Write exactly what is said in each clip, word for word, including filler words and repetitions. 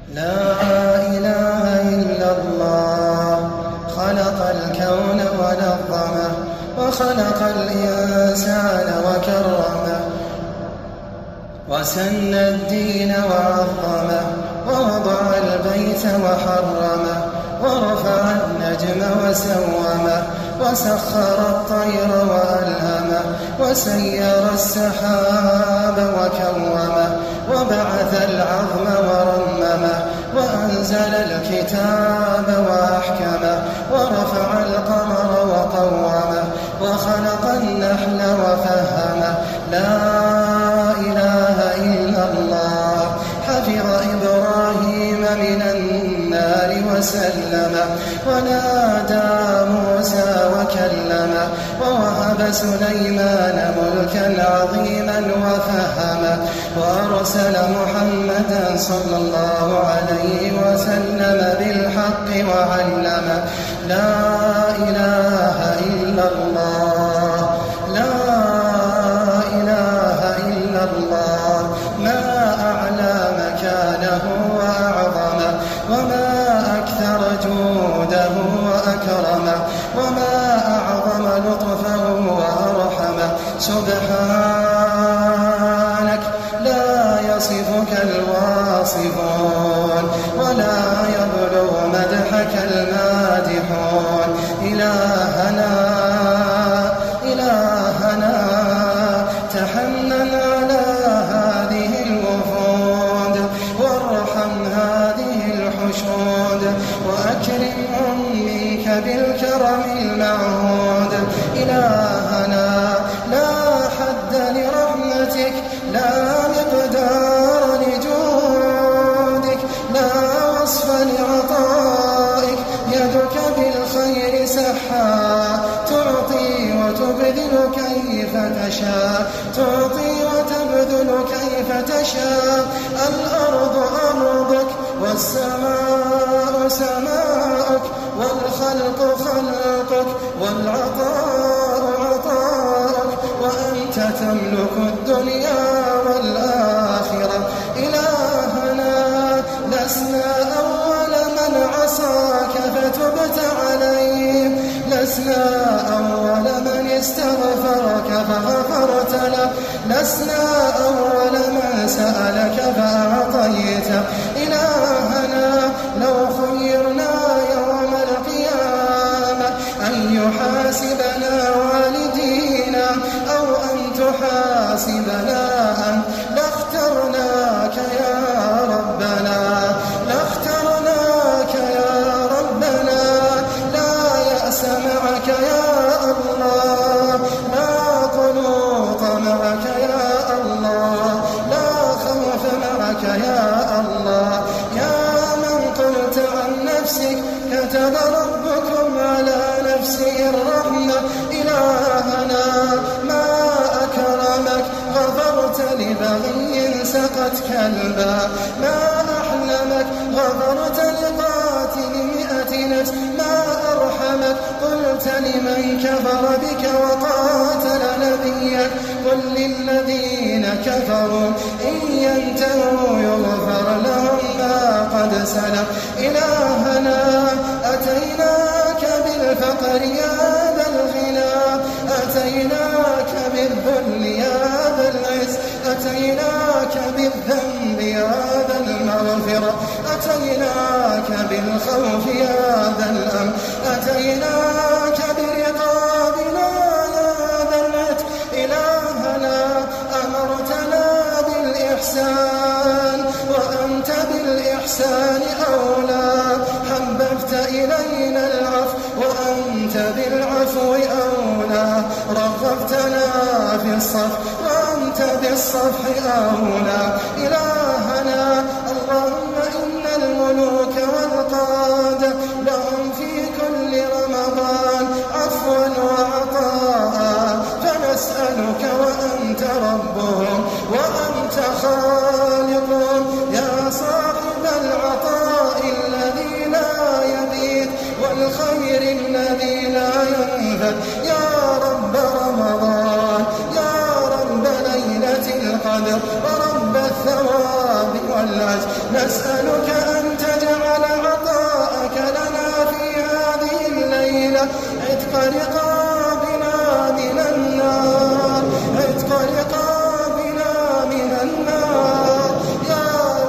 لا إله إلا الله خلق الكون ونظمه وخلق الإنسان وكرمه وسن الدين وعظمه ووضع البيت وحرمه ورفع النجم وسومه وسخر الطير وألهمه وسير السحاب وكومه وبعث العظم ورممه وأنزل الكتاب وأحكمه ورفع القمر وقومه وخلق النحل وفهمه. لا إله إلا الله حفظ إبراهيم من النار وسلمه ونادى موسى وكلمه ووهب سليمان ملكا عظيما وفهمه وأرسل محمدا صلى الله عليه وسلم بالحق وعلمه. لا إله إلا الله لا إله إلا الله ما أعلى مكانه وأعظمه وما أكثر جوده وأكرمه وما أعظم لطفه وأرحمه. سبحانك لا يصفك الواصفون ولا يبلغ مدحك المادحون. إلهنا إلهنا تحنن على هذه الوفود وارحم هذه الحشود وأكرمهم منك بالكرم المعهود. إلهنا لا حد لرحمتك لا مقدار لجودك لا وصف لعطائك يدك بالخير سحا تعطي وتبذل كيف تشاء تعطي وتبذل كيف تشاء. الأرض أرضك والسماء سماءك والخلق خلقك والعطاء عطاءك وأنت تملك الدنيا والآخرة. إلهنا لسنا أول من عصاك فتبت عليه لسنا أول من استغفرك فغفرت له لسنا أول من سألك فأعطيته. إلهنا لو خيرنا يوم القيامة أن يحاسبنا والدينا أو أن تحاسبنا أن لاخترناك يا ربنا لاخترناك يا ربنا. لا يأس معك يا الله لا قنوط معك يا الله لا خوف معك يا الله. يا من قلت عن نفسك كتب ربكم على نفسه الرحمة. إلهنا ما أكرمك غفرت لبغي سقت كلبا ما أحلمك غفرت لقاتل مئة نفس ما أرحمك قلت لمن كفر بك وقاتل نبيك. قل للذين كفروا إن ينتهوا يغفر لهم ما قد سلف. إلهنا أتيناك بالفقر يا ذا الغنى أتيناك بالذل يا ذا العز أتيناك بالذنب يا ذا المغفرة أتيناك بالخوف يا ذا الأمن أتيناك برقابنا يا ذا العتق. إلهنا أمرتنا بالإحسان وأنت بالإحسان أولى حببت إلينا العفو وأنت بالعفو أولى رغبتنا في الصفح وأنت بالصفح أولى. إلهنا اللهم إن الملوك والقادة لهم في كل رمضان عفوا وعطاء فنسألك وأنت ربهم وأنت خالقهم يا صاحب العطاء الذي لا يبيت والخير الذي لا ينفد. يا رب رمضان يا رب ليلة القدر ورب الثواب والعز نسألك أن عتق رقابنا من النار عتق رقابنا من النار يا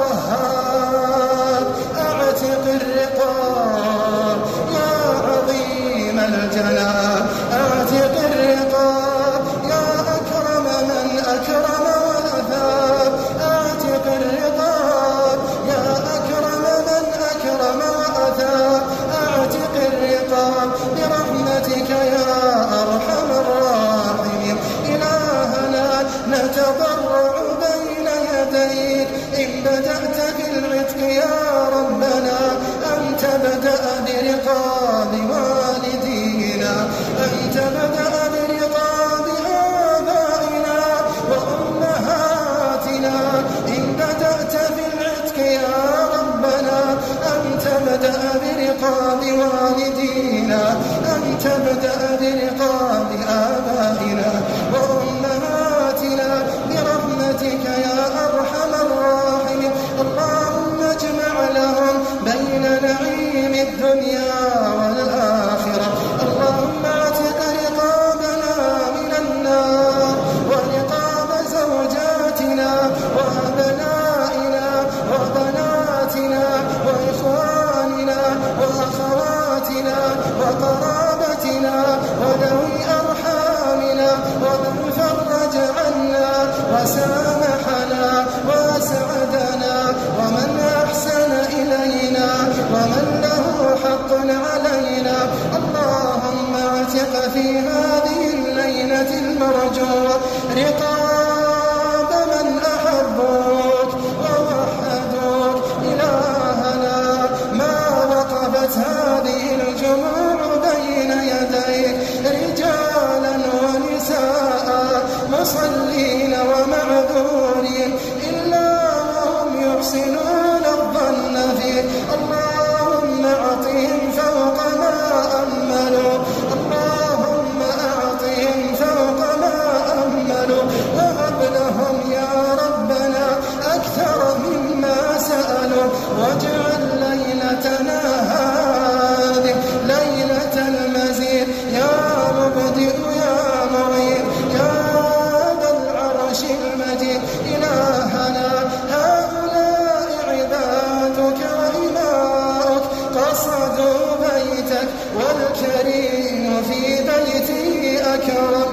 وهاب أعتق الرقاب يا عظيم الجلال أعتق الرقاب يا أكرم من أكرم وأثاب أعتق الرقاب يا أكرم من أكرم وأثاب أعتق الرقاب برحمتك يا أرحم الراحمين إلهنا نتضرع بين يديك إن بدأت بالعتق يا ربنا أن تبدأ برقاب والدينا أن تبدأ برقاب آبائنا وأمهاتنا إن بدأت بالعتق يا ربنا أن تبدأ برقاب والدينا أن تبدأ برقاب آبائنا وأمهاتنا برحمتك يا أرحم الراحمين اللهم اجمع لهم بين نعيم الدنيا والآخرة اللهم اعتق رقابنا من النار ورقاب زوجاتنا وأبنائنا وبناتنا وإخواننا وأخواتنا وقرابتنا وذوي أرحامنا ومن فرج عنا وسامحنا وأسعدنا ومن أحسن إلينا ومن له حق علينا اللهم اعتق في هذه الليلة المرجوة رقاب من أحبوك ووحدوك إلهنا ما وقفت هذه الجموع بين يديك رجالا ونساء مصلين ومعذورين إلا وهم يحسنون الظن فيك اللهم أعطهم فوق ما أملوا اللهم أعطهم فوق ما أملوا وهب لهم يا ربنا أكثر مما سألوا واجعل ليلتنا هذه ليلة المزيد يا مبدئ يا معيد يا ذا العرش المجيد إلهنا هؤلاء عبادك وإماؤك قصدوا بيتك والكريم في بيته أكرم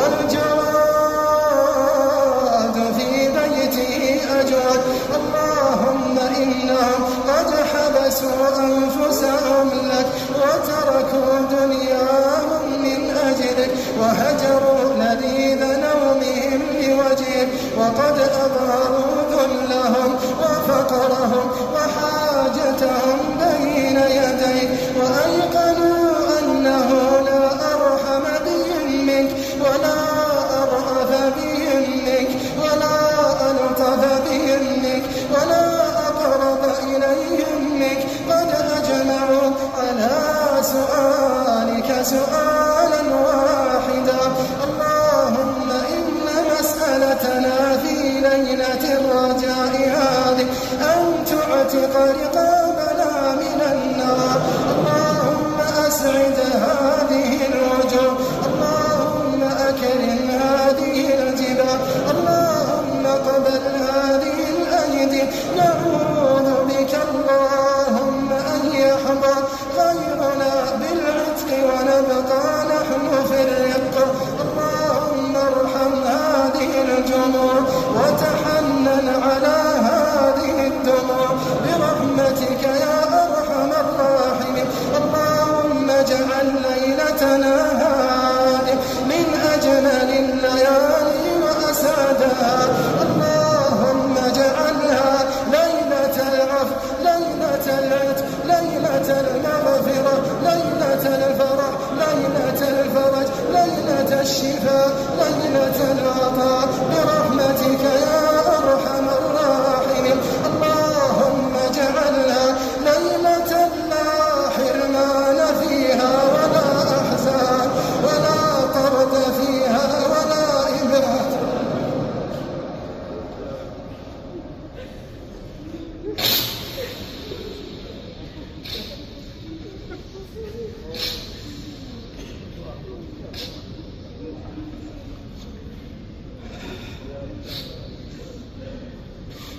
والجواد في بيته أجود اللهم إنهم قد حبسوا أنفسهم لك وتركوا دنياهم من أجلك وهجروا لذيذ نومهم لوجهك وقد أظهروا ذلهم وفقرهم وحاجتهم بين يديك وأيقنوا أنه لا أرحم بهم منك ولا أرأف بهم منك ولا ألطف بهم منك ولا أقرب إليهم منك قد أجمعوا على سؤالك سؤالا واحدا اللهم إن مسألتنا في ليلة الرجاء هذه أن تعتق رقابنا من النار اللهم أسعد هذه الوجوه اللهم أكرم هذه الجبال اللهم قبل هذه الأيدي نعوذ بك اللهم أن يحضر غيرنا بالعتق ونبقى نحن في الرق اللهم ارحم هذه الجموع وتحنن على هذه الدموع برحمتك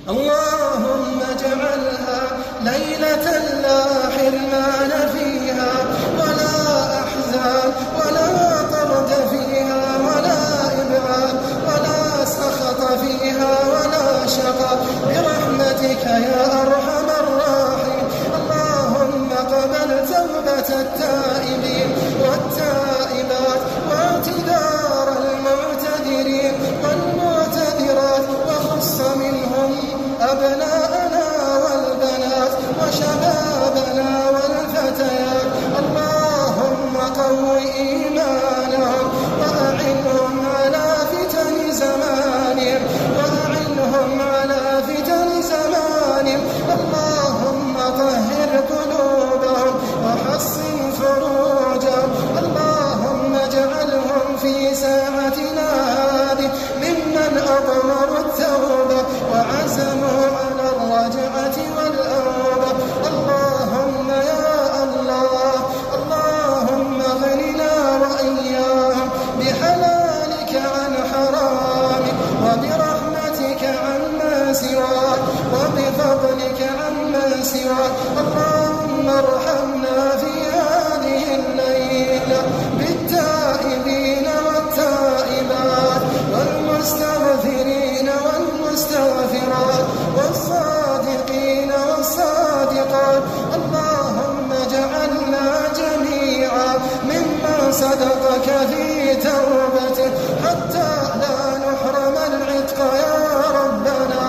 اللهم اجعلها ليلة لا حرمان فيها ولا أحزان ولا طرد فيها ولا إبعاد ولا سخط فيها ولا شقى برحمتك يا أرحم الراحمين. اللهم قبل توبة التائبين والتائبات واعتذار المعتذرين والمعتذرات، وخص منهم أبناءنا والبنات وشبابنا والفتيات. اللهم قو إيمانهم وأعنهم على فتن زمانهم وأعنهم على فتن زمانهم. اللهم طهر قلوبهم وحصن فروجهم. اللهم اجعلهم في ساعتنا هذه ممن أضمروا التوبة وعزموا على الرجعة والأوبة. اللهم يا الله، اللهم اغننا وإياهم بحلالك عن حرامك وبرحمتك عما سواك وبفضلك عما سواك. اللهم ارحمنا في هذه الليلة بالتائبين والتائبات والمستغفرين والمستغفرات والصادقين والصادقات. اللهم اجعلنا جميعا ممن صدقك في توبته حتى لا نحرم العتق يا ربنا.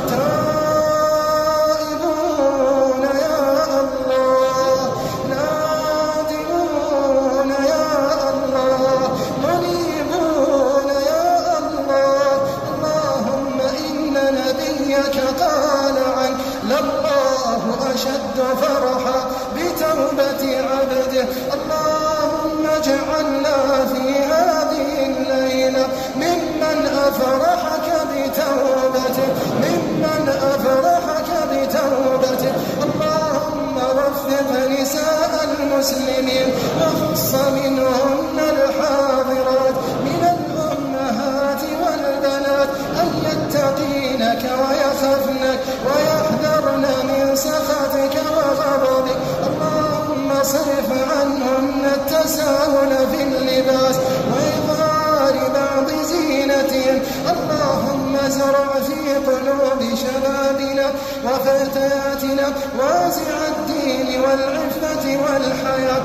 تائبون يا الله، نادمون يا الله، منيبون يا الله. اللهم إن نبيك قال عنه: لله أشد فرحا بتوبة عبده. اللهم اجعلنا في هذه الليلة ممن أفرحك بتوبته ممن أفرحك بتوبته. اللهم وفق نساء المسلمين وخص منهن الحاضرات من الأمهات والبنات أن يتقينك ويخفنك ويحذرن من سخطك وغضبك. اللهم صرف عنهن التساهل في اللباس وإظهار بعض زينتهم. اللهم ازرع في قلوب شبابنا وفتياتنا وازع الدين والعفة والحياة.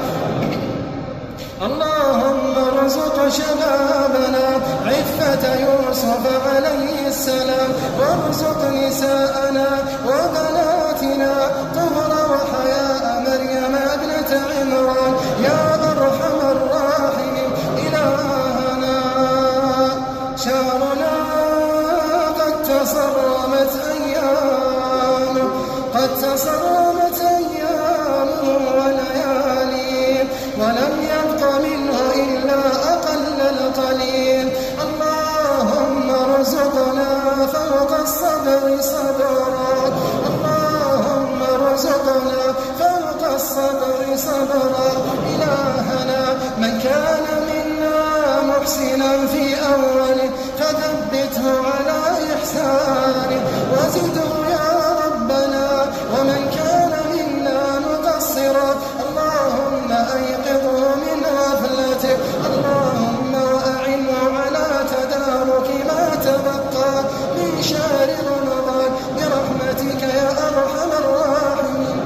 اللهم ارزق شبابنا عفة يوسف عليه السلام، وارزق نساءنا وبناتنا طهر وحياء مريم ابنة عمران يا أرحم الراحمين. إلهنا شهرنا قد تصرمت أيامه قد تصرمت أيامه ولياليه ولم يبق منه إلا أقل القليل. اللهم ارزقنا فوق الصبر صبرا. اللهم ارزقنا فوق الصبر صبرا. إلهنا من كان منا محسنا في أوله فثبته على إحسانه وزده يا ربنا، ومن كان منا مقصرا اللهم أيقظه من غفلته. اللهم وأعنه على تدارك ما تبقى من شهر رمضان برحمتك يا أرحم الراحمين.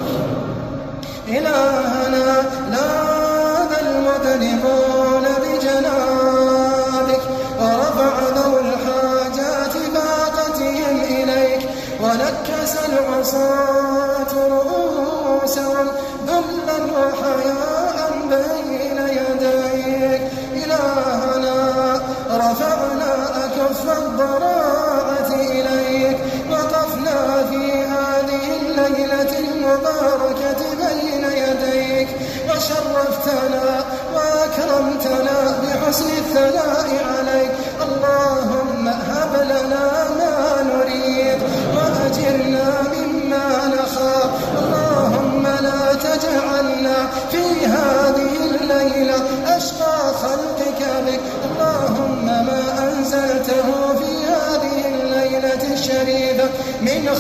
إلهنا لاذ المذنبون بجنابك ورفع ذو الحاجات باقتهم إليك، ونكس العصاة رؤوسهم ذلا وحياء بين يديك. إلهنا رفعنا أكف الضراعة إليك، وقفنا في هذه الليلة المباركة بين يديك، وشرفتنا وأكرمتنا بحسن الثناء عليك. اللهم هب لنا ما نريد وأجرنا مما نخاف. اللهم لا تجعلنا في هذه الليلة أشقى خلقك بك. اللهم ما أنزلته في هذه الليلة الشريفة من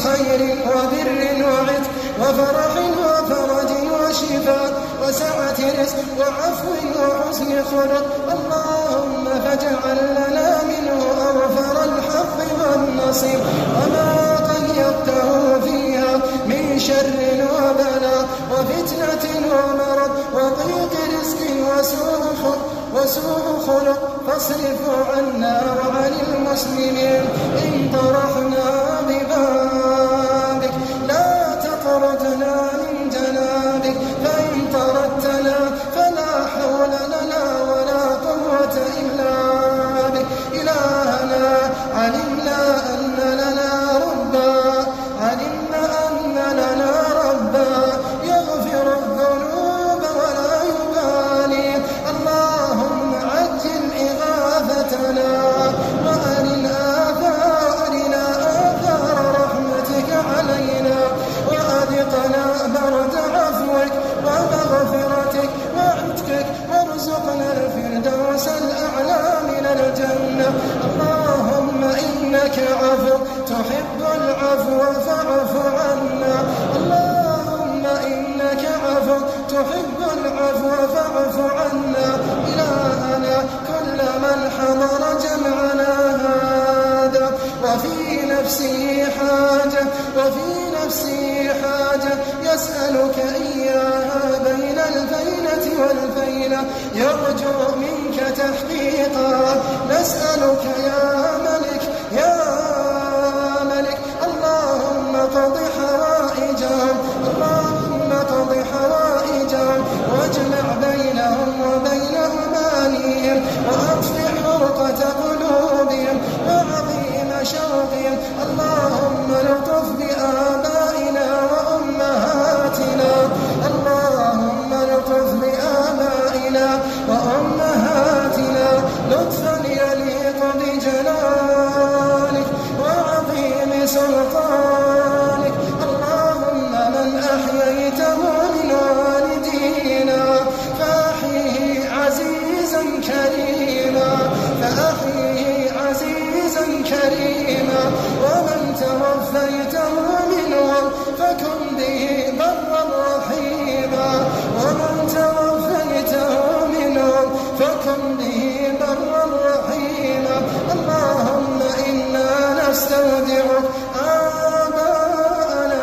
وفرح وفرج وشفاء وسعة رزق وعفو وحسن خلق. اللهم فاجعل لنا منه أوفر الحظ والنصيب وما قيضته فيها من شر وبلاء وفتنة ومرض وضيق رزق وسوء خلق وسوء خلق فاصرف عنا وعن المسلمين إن طرحنا ببابك لا تطردنا من جنابك فإن طردتنا فلا حول لنا ولا قوة إلا بك. إلهنا علمنا أن لنا ربا علمنا أن لنا ربا يغفر الذنوب ولا يبالي. اللهم عجل إغاثتنا وأرنا آثارنا آثار رحمتك علينا وأذقنا برد عفوك ومغفرتك وعتقك وارزقنا الفردوس الأعلى من الجنة. اللهم إنك عفو تحب العفو فاعف عنا. اللهم إنك عفو تحب العفو فاعف عنا. إلهنا كل من حضر جمعنا هذا وفي نفسه حاجة وفي نفسه حاجة يسألك إياها بين الفينة والفينة يرجو منك تحقيقا. نسألك يا ملك يا ملك اللهم قض حوائجهم اللهم قض حوائجهم واجمع بينهم وبين أمانيهم وأصلح حرقة قلوبهم وعظيم شوقهم. اللهم لطف بآبائنا وأمهاتنا اللهم لطف بآبائنا وأمهاتنا لطفا يليق بجلالك وعظيم سلطانك. اللهم من أحييته من والدينا فأحيه عزيزا كريما فأحيه عزيزا كريما ومن توفيته منهم فكن به برا رحيما ومن توفيته منهم فكن به برا رحيما. اللهم إنا نستودعك آباءنا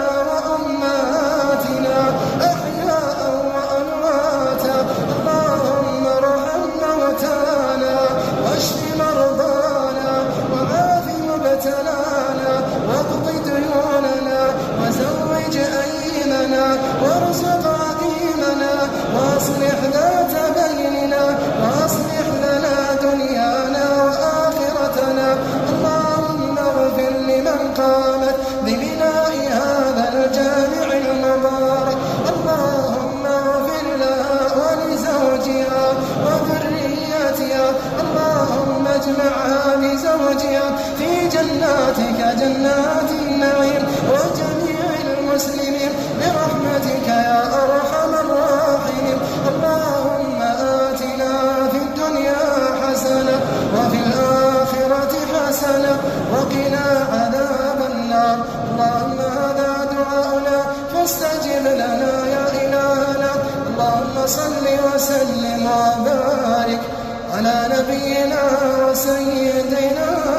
وأمهاتنا أحياء وأمواتا. اللهم ارحم موتانا واشف مرضانا وعاف مبتلانا واقض ديوننا وزوج أيمنا وارزق عظيمنا واصلح ذات بيننا واصلح لنا دنيانا وآخرتنا. اللهم اغفر لمن قامت ببناء هذا الجامع المبارك. اللهم اغفر لها ولزوجها وذريتها. اللهم اجمعها بزوجها في جناتك جنات النعيم وجميع المسلمين برحمتك يا أرحم الراحمين. اللهم آتنا في الدنيا حسنة وفي الآخرة حسنة وقنا عذاب النار. اللهم هذا دعاؤنا فاستجب لنا يا إلهنا. اللهم صل وسلم وبارك على نبينا وسيدنا